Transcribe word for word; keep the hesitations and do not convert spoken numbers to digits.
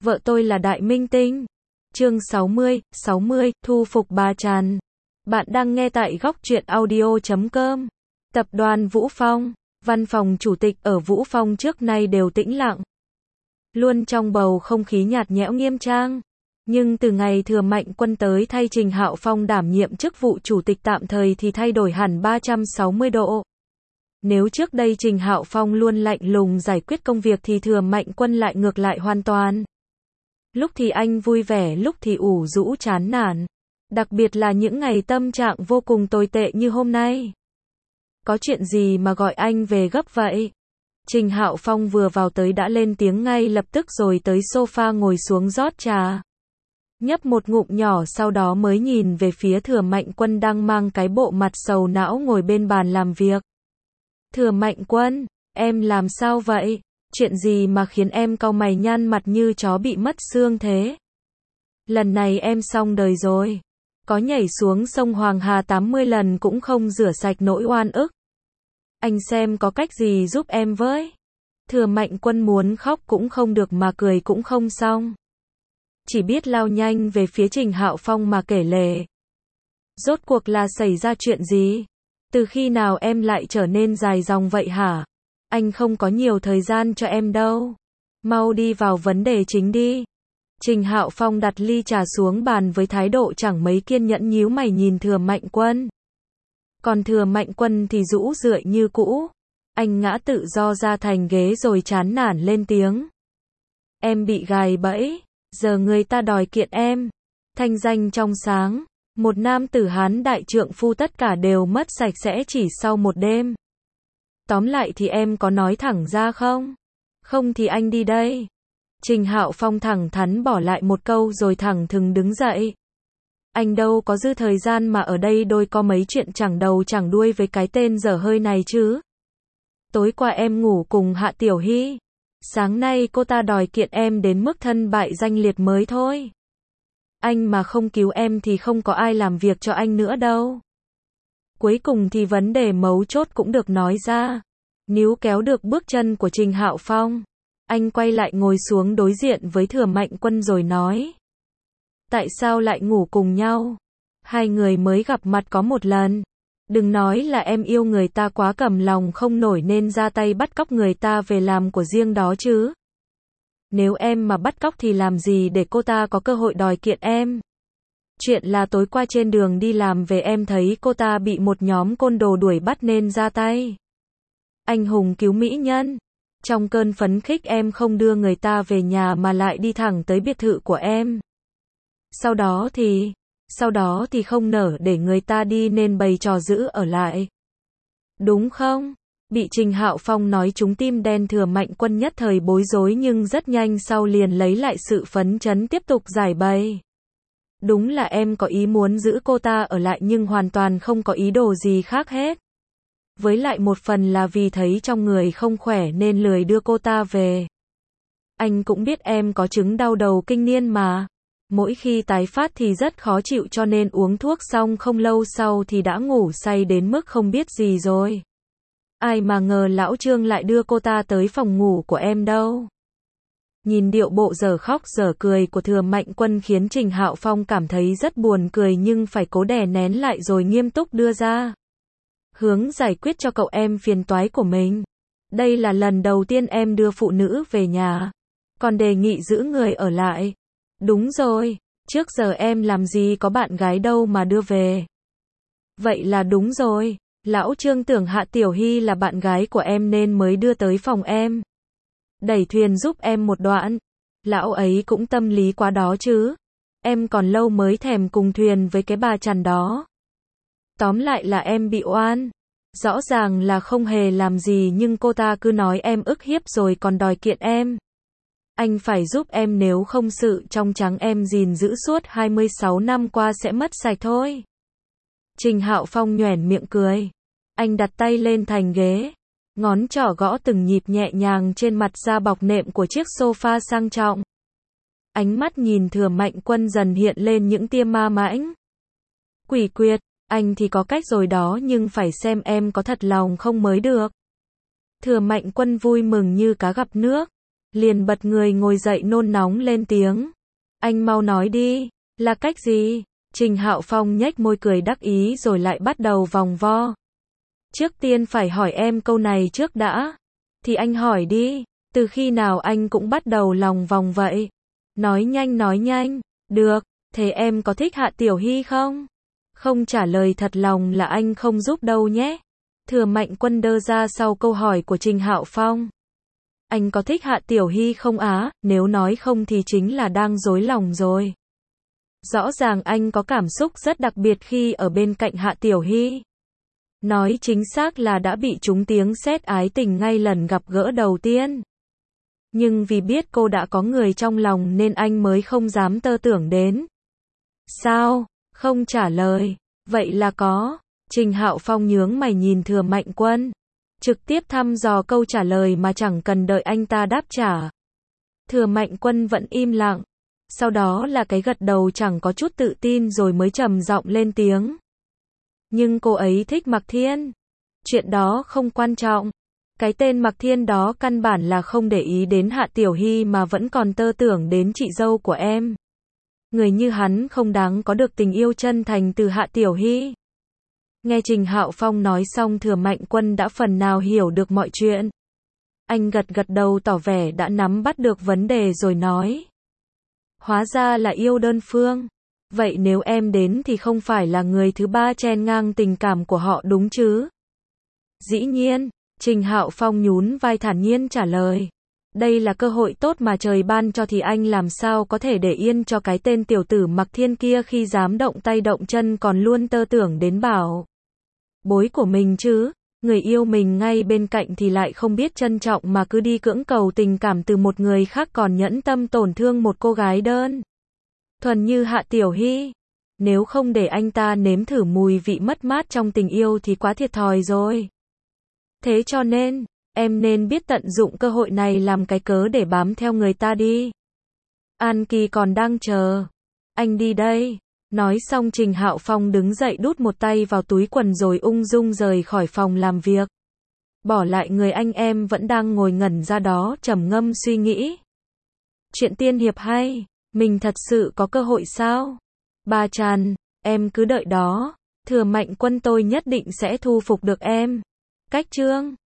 Vợ tôi là đại minh tinh. Chương sáu mươi, sáu mươi, thu phục bà Trần. Bạn đang nghe tại góc truyện audio chấm com. Tập đoàn Vũ Phong. Văn phòng chủ tịch ở Vũ Phong trước nay đều tĩnh lặng. Luôn trong bầu không khí nhạt nhẽo nghiêm trang. Nhưng từ ngày Thừa Mạnh Quân tới thay Trình Hạo Phong đảm nhiệm chức vụ chủ tịch tạm thời thì thay đổi hẳn ba trăm sáu mươi độ. Nếu trước đây Trình Hạo Phong luôn lạnh lùng giải quyết công việc thì Thừa Mạnh Quân lại ngược lại hoàn toàn. Lúc thì anh vui vẻ, lúc thì ủ rũ chán nản. Đặc biệt là những ngày tâm trạng vô cùng tồi tệ như hôm nay. Có chuyện gì mà gọi anh về gấp vậy? Trình Hạo Phong vừa vào tới đã lên tiếng ngay lập tức rồi tới sofa ngồi xuống rót trà. Nhấp một ngụm nhỏ sau đó mới nhìn về phía Thừa Mạnh Quân đang mang cái bộ mặt sầu não ngồi bên bàn làm việc. Thừa Mạnh Quân, em làm sao vậy? Chuyện gì mà khiến em cau mày nhăn mặt như chó bị mất xương thế? Lần này em xong đời rồi. Có nhảy xuống sông Hoàng Hà tám mươi lần cũng không rửa sạch nỗi oan ức. Anh xem có cách gì giúp em với. Thừa Mạnh Quân muốn khóc cũng không được mà cười cũng không xong. Chỉ biết lao nhanh về phía Trình Hạo Phong mà kể lể. Rốt cuộc là xảy ra chuyện gì? Từ khi nào em lại trở nên dài dòng vậy hả? Anh không có nhiều thời gian cho em đâu. Mau đi vào vấn đề chính đi. Trình Hạo Phong đặt ly trà xuống bàn với thái độ chẳng mấy kiên nhẫn nhíu mày nhìn Thừa Mạnh Quân. Còn Thừa Mạnh Quân thì rũ rượi như cũ. Anh ngã tự do ra thành ghế rồi chán nản lên tiếng. Em bị gài bẫy, giờ người ta đòi kiện em. Thanh danh trong sáng, một nam tử Hán đại trượng phu tất cả đều mất sạch sẽ chỉ sau một đêm. Tóm lại thì em có nói thẳng ra không? Không thì anh đi đây. Trình Hạo Phong thẳng thắn bỏ lại một câu rồi thẳng thừng đứng dậy. Anh đâu có dư thời gian mà ở đây đôi co mấy chuyện chẳng đầu chẳng đuôi với cái tên dở hơi này chứ. Tối qua em ngủ cùng Hạ Tiểu Hy. Sáng nay cô ta đòi kiện em đến mức thân bại danh liệt mới thôi. Anh mà không cứu em thì không có ai làm việc cho anh nữa đâu. Cuối cùng thì vấn đề mấu chốt cũng được nói ra. Níu kéo được bước chân của Trình Hạo Phong. Anh quay lại ngồi xuống đối diện với Thừa Mạnh Quân rồi nói. Tại sao lại ngủ cùng nhau? Hai người mới gặp mặt có một lần. Đừng nói là em yêu người ta quá cầm lòng không nổi nên ra tay bắt cóc người ta về làm của riêng đó chứ. Nếu em mà bắt cóc thì làm gì để cô ta có cơ hội đòi kiện em? Chuyện là tối qua trên đường đi làm về em thấy cô ta bị một nhóm côn đồ đuổi bắt nên ra tay. Anh hùng cứu mỹ nhân. Trong cơn phấn khích em không đưa người ta về nhà mà lại đi thẳng tới biệt thự của em. Sau đó thì, sau đó thì không nỡ để người ta đi nên bày trò giữ ở lại. Đúng không? Bị Trình Hạo Phong nói trúng tim đen Thừa Mạnh Quân nhất thời bối rối nhưng rất nhanh sau liền lấy lại sự phấn chấn tiếp tục giải bày. Đúng là em có ý muốn giữ cô ta ở lại nhưng hoàn toàn không có ý đồ gì khác hết. Với lại một phần là vì thấy trong người không khỏe nên lười đưa cô ta về. Anh cũng biết em có chứng đau đầu kinh niên mà. Mỗi khi tái phát thì rất khó chịu cho nên uống thuốc xong không lâu sau thì đã ngủ say đến mức không biết gì rồi. Ai mà ngờ lão Trương lại đưa cô ta tới phòng ngủ của em đâu. Nhìn điệu bộ dở khóc dở cười của Thừa Mạnh Quân khiến Trình Hạo Phong cảm thấy rất buồn cười nhưng phải cố đè nén lại rồi nghiêm túc đưa ra. Hướng giải quyết cho cậu em phiền toái của mình. Đây là lần đầu tiên em đưa phụ nữ về nhà. Còn đề nghị giữ người ở lại. Đúng rồi, trước giờ em làm gì có bạn gái đâu mà đưa về. Vậy là đúng rồi, lão Trương tưởng Hạ Tiểu Hy là bạn gái của em nên mới đưa tới phòng em. Đẩy thuyền giúp em một đoạn. Lão ấy cũng tâm lý quá đó chứ. Em còn lâu mới thèm cùng thuyền với cái bà Trần đó. Tóm lại là em bị oan. Rõ ràng là không hề làm gì nhưng cô ta cứ nói em ức hiếp rồi còn đòi kiện em. Anh phải giúp em nếu không sự trong trắng em gìn giữ suốt hai mươi sáu năm qua sẽ mất sạch thôi. Trình Hạo Phong nhoẻn miệng cười. Anh đặt tay lên thành ghế. Ngón trỏ gõ từng nhịp nhẹ nhàng trên mặt da bọc nệm của chiếc sofa sang trọng. Ánh mắt nhìn Thừa Mạnh Quân dần hiện lên những tia ma mãnh. Quỷ quyệt, anh thì có cách rồi đó nhưng phải xem em có thật lòng không mới được. Thừa Mạnh Quân vui mừng như cá gặp nước. liền bật người ngồi dậy nôn nóng lên tiếng. Anh mau nói đi, là cách gì? Trình Hạo Phong nhếch môi cười đắc ý rồi lại bắt đầu vòng vo. Trước tiên phải hỏi em câu này trước đã. Thì anh hỏi đi, từ khi nào anh cũng bắt đầu lòng vòng vậy? Nói nhanh nói nhanh, được, thế em có thích Hạ Tiểu Hy không? Không trả lời thật lòng là anh không giúp đâu nhé. Thừa Mạnh Quân đơ ra sau câu hỏi của Trình Hạo Phong. Anh có thích Hạ Tiểu Hy không á? Nếu nói không thì chính là đang dối lòng rồi. Rõ ràng anh có cảm xúc rất đặc biệt khi ở bên cạnh Hạ Tiểu Hy. Nói chính xác là đã bị trúng tiếng sét ái tình ngay lần gặp gỡ đầu tiên. Nhưng vì biết cô đã có người trong lòng nên anh mới không dám tơ tưởng đến. Sao? Không trả lời. Vậy là có. Trình Hạo Phong nhướng mày nhìn Thừa Mạnh Quân. Trực tiếp thăm dò câu trả lời mà chẳng cần đợi anh ta đáp trả. Thừa Mạnh Quân vẫn im lặng. Sau đó là cái gật đầu chẳng có chút tự tin rồi mới trầm giọng lên tiếng. Nhưng cô ấy thích Mạc Thiên. Chuyện đó không quan trọng. Cái tên Mạc Thiên đó căn bản là không để ý đến Hạ Tiểu Hy mà vẫn còn tơ tưởng đến chị dâu của em. Người như hắn không đáng có được tình yêu chân thành từ Hạ Tiểu Hy. Nghe Trình Hạo Phong nói xong Thừa Mạnh Quân đã phần nào hiểu được mọi chuyện. Anh gật gật đầu tỏ vẻ đã nắm bắt được vấn đề rồi nói. Hóa ra là yêu đơn phương. Vậy nếu em đến thì không phải là người thứ ba chen ngang tình cảm của họ đúng chứ? Dĩ nhiên, Trình Hạo Phong nhún vai thản nhiên trả lời. Đây là cơ hội tốt mà trời ban cho thì anh làm sao có thể để yên cho cái tên tiểu tử Mạc Thiên kia khi dám động tay động chân còn luôn tơ tưởng đến bảo bối của mình chứ. Người yêu mình ngay bên cạnh thì lại không biết trân trọng mà cứ đi cưỡng cầu tình cảm từ một người khác còn nhẫn tâm tổn thương một cô gái đơn thuần như Hạ Tiểu Hy. Nếu không để anh ta nếm thử mùi vị mất mát trong tình yêu thì quá thiệt thòi rồi. Thế cho nên, em nên biết tận dụng cơ hội này làm cái cớ để bám theo người ta đi. An Kỳ còn đang chờ. Anh đi đây. Nói xong Trình Hạo Phong đứng dậy đút một tay vào túi quần rồi ung dung rời khỏi phòng làm việc. Bỏ lại người anh em vẫn đang ngồi ngẩn ra đó trầm ngâm suy nghĩ. Chuyện tiên hiệp hay, mình thật sự có cơ hội sao? Ba Tràn, em cứ đợi đó. Thừa Mạnh Quân tôi nhất định sẽ thu phục được em. Cách chương